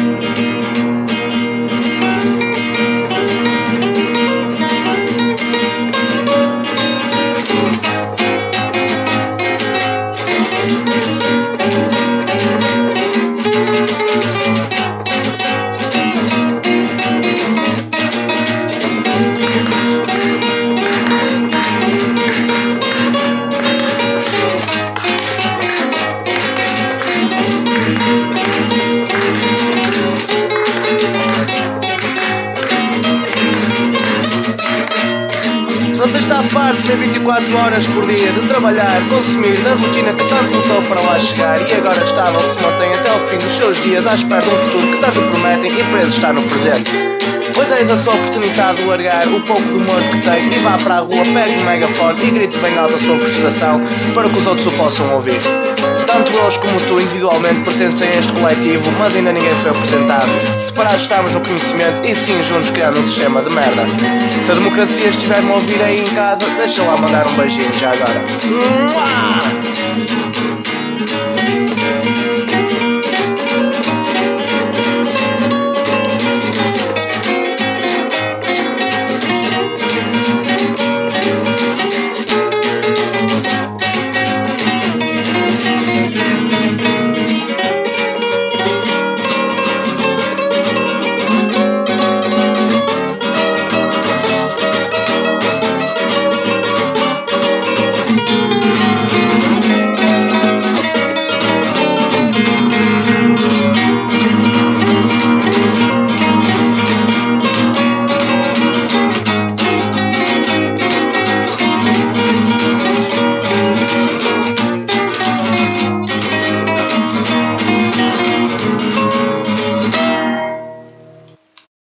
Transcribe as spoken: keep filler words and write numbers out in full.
Você está farto de vinte e quatro horas por dia de trabalhar, consumir na rotina que tanto lutou para lá chegar e agora estável se mantém até ao fim dos seus dias à espera de um futuro que tanto prometem e preso está no presente. Pois eis a sua oportunidade de largar o pouco de humor que tem e vá para a rua, pegue um megafone e grite bem alta a sua frustração para que os outros o possam ouvir. Tanto eles como tu individualmente pertencem a este coletivo, mas ainda ninguém foi apresentado. Separados estamos no conhecimento e sim juntos criando um sistema de merda. Se a democracia estiver-me a ouvir aí em casa, deixa lá mandar um beijinho já agora. Mua!